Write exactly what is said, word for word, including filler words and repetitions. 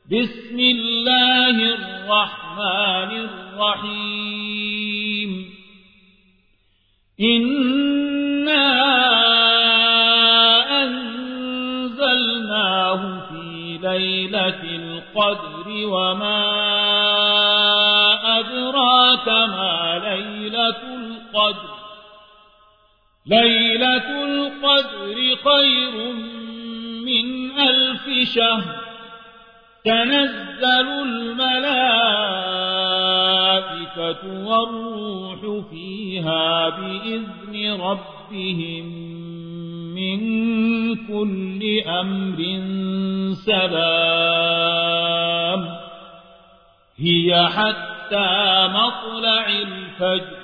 بسم الله الرحمن الرحيم إنا أنزلناه في ليلة القدر وما أدراك ما ليلة القدر ليلة القدر خير من ألف شهر تنزل الملائكة والروح فيها بإذن ربهم من كل أمر سلام هي حتى مطلع الفجر